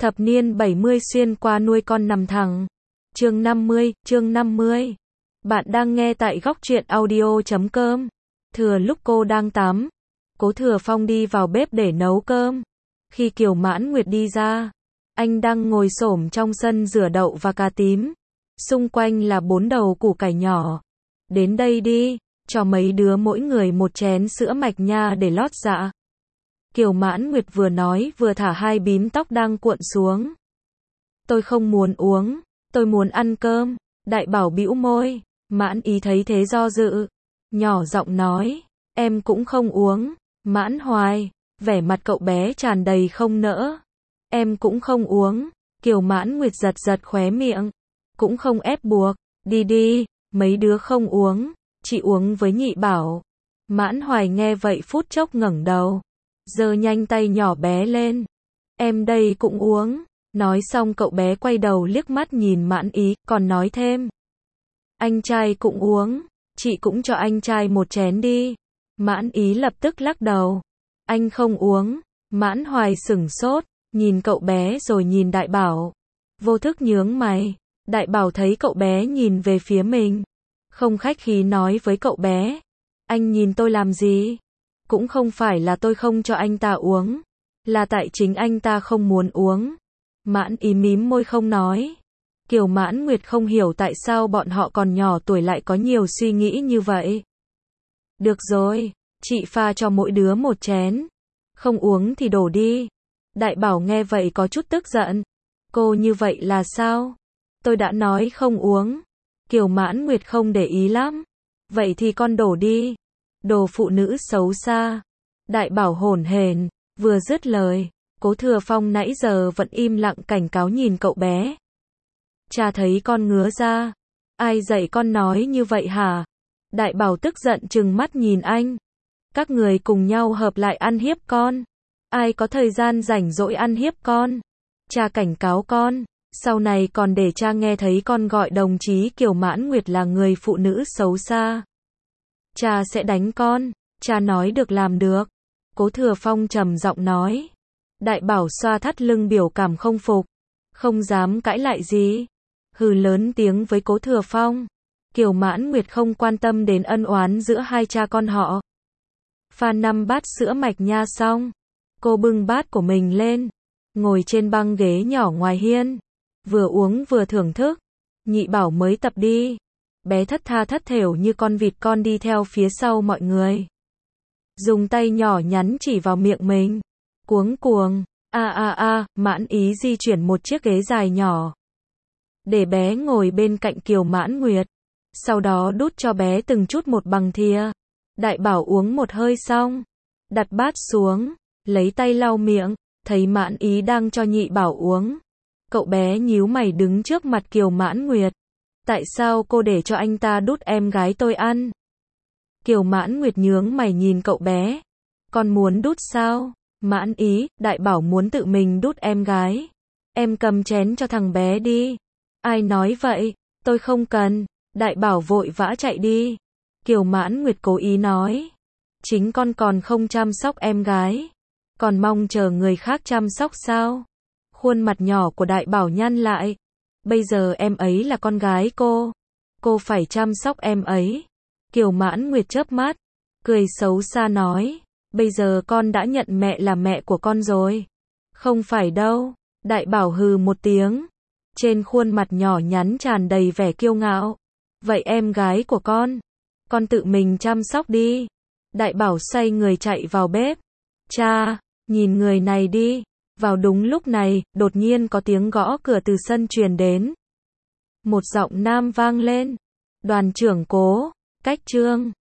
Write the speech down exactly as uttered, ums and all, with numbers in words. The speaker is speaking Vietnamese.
Thập niên bảy mươi xuyên qua nuôi con nằm thẳng. Chương năm mươi, chương năm mươi. Bạn đang nghe tại góc truyện audio chấm com. Thừa lúc cô đang tắm, Cố Thừa Phong đi vào bếp để nấu cơm. Khi Kiều Mãn Nguyệt đi ra, anh đang ngồi xổm trong sân rửa đậu và cà tím. Xung quanh là bốn đầu củ cải nhỏ. Đến đây đi, cho mấy đứa mỗi người một chén sữa mạch nha để lót dạ. Kiều Mãn Nguyệt vừa nói vừa thả hai bím tóc đang cuộn xuống. Tôi không muốn uống, tôi muốn ăn cơm. Đại Bảo bĩu môi. Mãn Ý thấy thế do dự, nhỏ giọng nói, em cũng không uống. Mãn Hoài, vẻ mặt cậu bé tràn đầy không nỡ. Em cũng không uống. Kiều Mãn Nguyệt giật giật khóe miệng, cũng không ép buộc. Đi đi, mấy đứa không uống, chị uống với Nhị Bảo. Mãn Hoài nghe vậy phút chốc ngẩng đầu, giơ nhanh tay nhỏ bé lên. Em đây cũng uống. Nói xong cậu bé quay đầu liếc mắt nhìn Mãn Ý, còn nói thêm. Anh trai cũng uống, chị cũng cho anh trai một chén đi. Mãn Ý lập tức lắc đầu. Anh không uống. Mãn Hoài sửng sốt, nhìn cậu bé rồi nhìn Đại Bảo. Vô thức nhướng mày. Đại Bảo thấy cậu bé nhìn về phía mình, không khách khí nói với cậu bé. Anh nhìn tôi làm gì? Cũng không phải là tôi không cho anh ta uống, là tại chính anh ta không muốn uống. Mãn Ý mím môi không nói. Kiều Mãn Nguyệt không hiểu tại sao bọn họ còn nhỏ tuổi lại có nhiều suy nghĩ như vậy. Được rồi, chị pha cho mỗi đứa một chén. Không uống thì đổ đi. Đại Bảo nghe vậy có chút tức giận. Cô như vậy là sao? Tôi đã nói không uống. Kiều Mãn Nguyệt không để ý lắm. Vậy thì con đổ đi. Đồ phụ nữ xấu xa. Đại Bảo hổn hển, vừa dứt lời, Cố Thừa Phong nãy giờ vẫn im lặng cảnh cáo nhìn cậu bé. Cha thấy con ngứa ra. Ai dạy con nói như vậy hả? Đại Bảo tức giận trừng mắt nhìn anh. Các người cùng nhau hợp lại ăn hiếp con. Ai có thời gian rảnh rỗi ăn hiếp con? Cha cảnh cáo con, sau này còn để cha nghe thấy con gọi đồng chí Kiều Mãn Nguyệt là người phụ nữ xấu xa. Cha sẽ đánh con. Cha nói được làm được. Cố Thừa Phong trầm giọng nói. Đại Bảo xoa thắt lưng biểu cảm không phục, không dám cãi lại gì, hừ lớn tiếng với Cố Thừa Phong. Kiều Mãn Nguyệt không quan tâm đến ân oán giữa hai cha con họ. Pha năm bát sữa mạch nha xong, cô bưng bát của mình lên, ngồi trên băng ghế nhỏ ngoài hiên, vừa uống vừa thưởng thức. Nhị Bảo mới tập đi. Bé thất tha thất thểu như con vịt con đi theo phía sau mọi người, dùng tay nhỏ nhắn chỉ vào miệng mình, cuống cuồng. A a a, Mãn Ý di chuyển một chiếc ghế dài nhỏ, để bé ngồi bên cạnh Kiều Mãn Nguyệt, sau đó đút cho bé từng chút một bằng thìa. Đại Bảo uống một hơi xong, đặt bát xuống, lấy tay lau miệng, thấy Mãn Ý đang cho Nhị Bảo uống. Cậu bé nhíu mày đứng trước mặt Kiều Mãn Nguyệt. Tại sao cô để cho anh ta đút em gái tôi ăn? Kiều Mãn Nguyệt nhướng mày nhìn cậu bé. Con muốn đút sao? Mãn Ý, Đại Bảo muốn tự mình đút em gái. Em cầm chén cho thằng bé đi. Ai nói vậy? Tôi không cần. Đại Bảo vội vã chạy đi. Kiều Mãn Nguyệt cố ý nói. Chính con còn không chăm sóc em gái, còn mong chờ người khác chăm sóc sao? Khuôn mặt nhỏ của Đại Bảo nhăn lại. Bây giờ em ấy là con gái cô, cô phải chăm sóc em ấy. Kiều Mãn Nguyệt chớp mắt, cười xấu xa nói. Bây giờ con đã nhận mẹ là mẹ của con rồi. Không phải đâu. Đại Bảo hừ một tiếng, trên khuôn mặt nhỏ nhắn tràn đầy vẻ kiêu ngạo. Vậy em gái của con, con tự mình chăm sóc đi. Đại Bảo xoay người chạy vào bếp. Cha, nhìn người này đi. Vào đúng lúc này, đột nhiên có tiếng gõ cửa từ sân truyền đến. Một giọng nam vang lên. Đoàn trưởng Cố, Cách Trương.